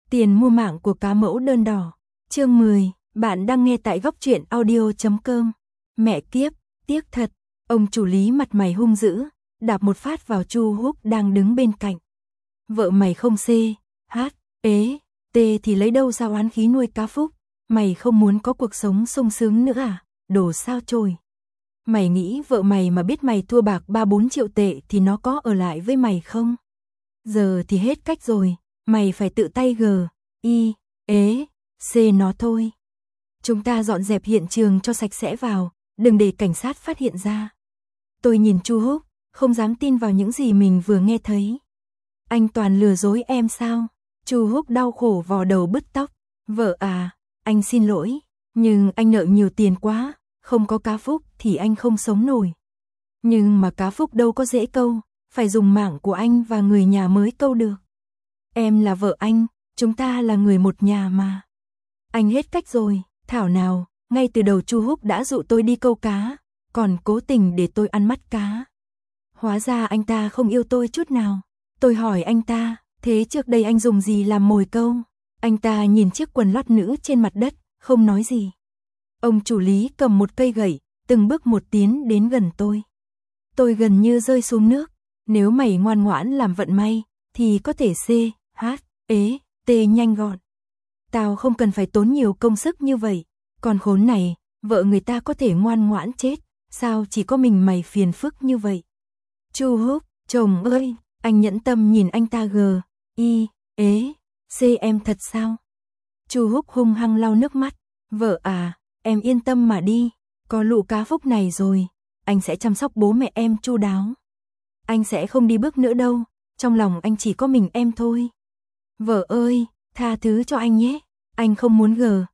Tiền mua mạng của cá mẫu đơn đỏ. Chương 10, bạn đang nghe tại góc truyện audio.com. Mẹ kiếp, tiếc thật. Ông chủ Lý mặt mày hung dữ, đạp một phát vào Chu Húc đang đứng bên cạnh. Vợ mày không xê, hát, ế, tê thì lấy đâu ra oán khí nuôi cá Phúc, mày không muốn có cuộc sống sung sướng nữa à, đồ sao chổi. Mày nghĩ vợ mày mà biết mày thua bạc 3-4 triệu tệ thì nó có ở lại với mày không? Giờ thì hết cách rồi, mày phải tự tay xê nó thôi. Chúng ta dọn dẹp hiện trường cho sạch sẽ vào, đừng để cảnh sát phát hiện ra. Tôi nhìn Chu Húc, không dám tin vào những gì mình vừa nghe thấy. Anh toàn lừa dối em sao? Chu Húc đau khổ vò đầu bứt tóc. Vợ à, anh xin lỗi, nhưng anh nợ nhiều tiền quá, không có cá Phúc thì anh không sống nổi. Nhưng mà cá Phúc đâu có dễ câu, phải dùng mạng của anh và người nhà mới câu được. Em là vợ anh, chúng ta là người một nhà mà. Anh hết cách rồi, thảo nào, ngay từ đầu Chu Húc đã dụ tôi đi câu cá, còn cố tình để tôi ăn mắt cá. Hóa ra anh ta không yêu tôi chút nào. Tôi hỏi anh ta, thế trước đây anh dùng gì làm mồi câu? Anh ta nhìn chiếc quần lót nữ trên mặt đất, không nói gì. Ông chủ Lý cầm một cây gậy, từng bước một tiến đến gần tôi. Tôi gần như rơi xuống nước. Nếu mày ngoan ngoãn làm vận may, thì có thể tê nhanh gọn. Tao không cần phải tốn nhiều công sức như vậy. Còn khốn này, vợ người ta có thể ngoan ngoãn chết, sao chỉ có mình mày phiền phức như vậy? Chu Húc, chồng ơi, anh nhẫn tâm nhìn anh ta xê em thật sao? Chu Húc hung hăng lau nước mắt. Vợ à, em yên tâm mà đi, có lũ cá Phúc này rồi, anh sẽ chăm sóc bố mẹ em chu đáo. Anh sẽ không đi bước nữa đâu, trong lòng anh chỉ có mình em thôi. Vợ ơi, tha thứ cho anh nhé, anh không muốn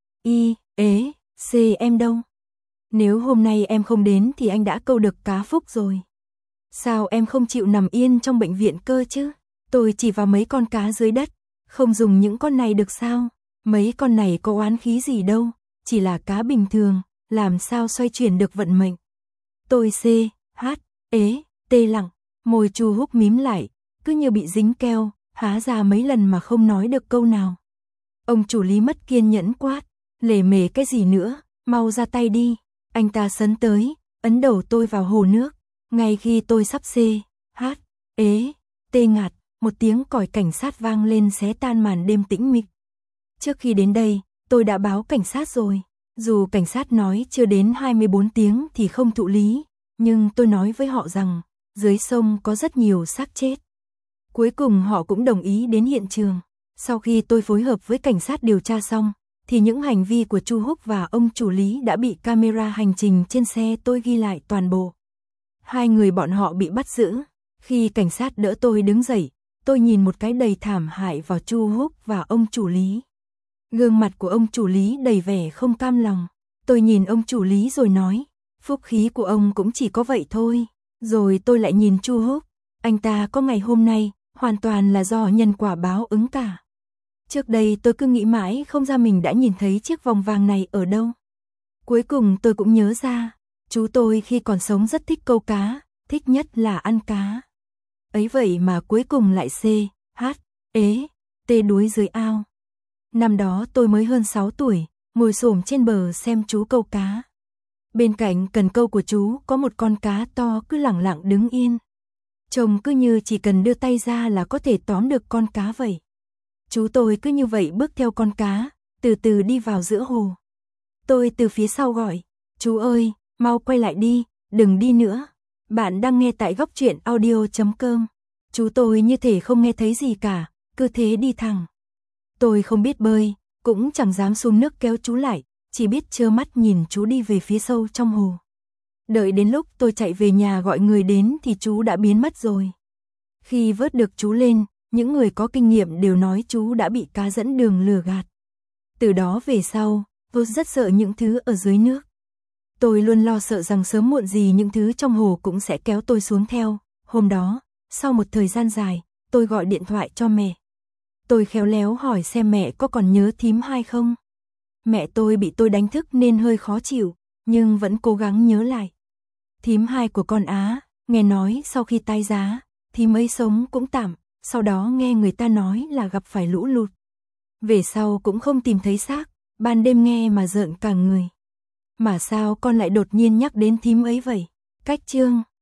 xê em đâu. Nếu hôm nay em không đến thì anh đã câu được cá Phúc rồi. Sao em không chịu nằm yên trong bệnh viện cơ chứ? Tôi chỉ vào mấy con cá dưới đất, không dùng những con này được sao? Mấy con này có oán khí gì đâu, chỉ là cá bình thường, làm sao xoay chuyển được vận mệnh. Tôi tê lặng, môi Chu Húc mím lại, cứ như bị dính keo, há ra mấy lần mà không nói được câu nào. Ông chủ Lý mất kiên nhẫn quát, lề mề cái gì nữa, mau ra tay đi. Anh ta sấn tới, ấn đầu tôi vào hồ nước. Ngay khi tôi sắp tê ngạt, một tiếng còi cảnh sát vang lên xé tan màn đêm tĩnh mịch. Trước khi đến đây, tôi đã báo cảnh sát rồi. Dù cảnh sát nói chưa đến 24 tiếng thì không thụ lý, nhưng tôi nói với họ rằng, dưới sông có rất nhiều xác chết. Cuối cùng họ cũng đồng ý đến hiện trường. Sau khi tôi phối hợp với cảnh sát điều tra xong, thì những hành vi của Chu Húc và ông chủ Lý đã bị camera hành trình trên xe tôi ghi lại toàn bộ. Hai người bọn họ bị bắt giữ. Khi cảnh sát đỡ tôi đứng dậy, tôi nhìn một cái đầy thảm hại vào Chu Húc và ông chủ Lý. Gương mặt của ông chủ Lý đầy vẻ không cam lòng. Tôi nhìn ông chủ Lý rồi nói, phúc khí của ông cũng chỉ có vậy thôi. Rồi tôi lại nhìn Chu Húc, anh ta có ngày hôm nay, hoàn toàn là do nhân quả báo ứng cả. Trước đây tôi cứ nghĩ mãi không ra mình đã nhìn thấy chiếc vòng vàng này ở đâu. Cuối cùng tôi cũng nhớ ra, chú tôi khi còn sống rất thích câu cá, thích nhất là ăn cá. Ấy vậy mà cuối cùng lại tê đuối dưới ao. Năm đó tôi mới hơn 6 tuổi, ngồi xổm trên bờ xem chú câu cá. Bên cạnh cần câu của chú có một con cá to cứ lẳng lặng đứng yên. Trông cứ như chỉ cần đưa tay ra là có thể tóm được con cá vậy. Chú tôi cứ như vậy bước theo con cá, từ từ đi vào giữa hồ. Tôi từ phía sau gọi, chú ơi, mau quay lại đi, đừng đi nữa. Bạn đang nghe tại góc truyện audio.com. Chú tôi như thể không nghe thấy gì cả, cứ thế đi thẳng. Tôi không biết bơi, cũng chẳng dám xuống nước kéo chú lại, chỉ biết trơ mắt nhìn chú đi về phía sâu trong hồ. Đợi đến lúc tôi chạy về nhà gọi người đến thì chú đã biến mất rồi. Khi vớt được chú lên, những người có kinh nghiệm đều nói chú đã bị cá dẫn đường lừa gạt. Từ đó về sau, tôi rất sợ những thứ ở dưới nước. Tôi luôn lo sợ rằng sớm muộn gì những thứ trong hồ cũng sẽ kéo tôi xuống theo. Hôm đó, sau một thời gian dài, tôi gọi điện thoại cho mẹ. Tôi khéo léo hỏi xem mẹ có còn nhớ thím Hai không. Mẹ tôi bị tôi đánh thức nên hơi khó chịu, nhưng vẫn cố gắng nhớ lại. Thím Hai của con Á, nghe nói sau khi tái giá, thím ấy sống cũng tạm, sau đó nghe người ta nói là gặp phải lũ lụt. Về sau cũng không tìm thấy xác, ban đêm nghe mà rợn cả người. Mà sao con lại đột nhiên nhắc đến thím ấy vậy? Cách chương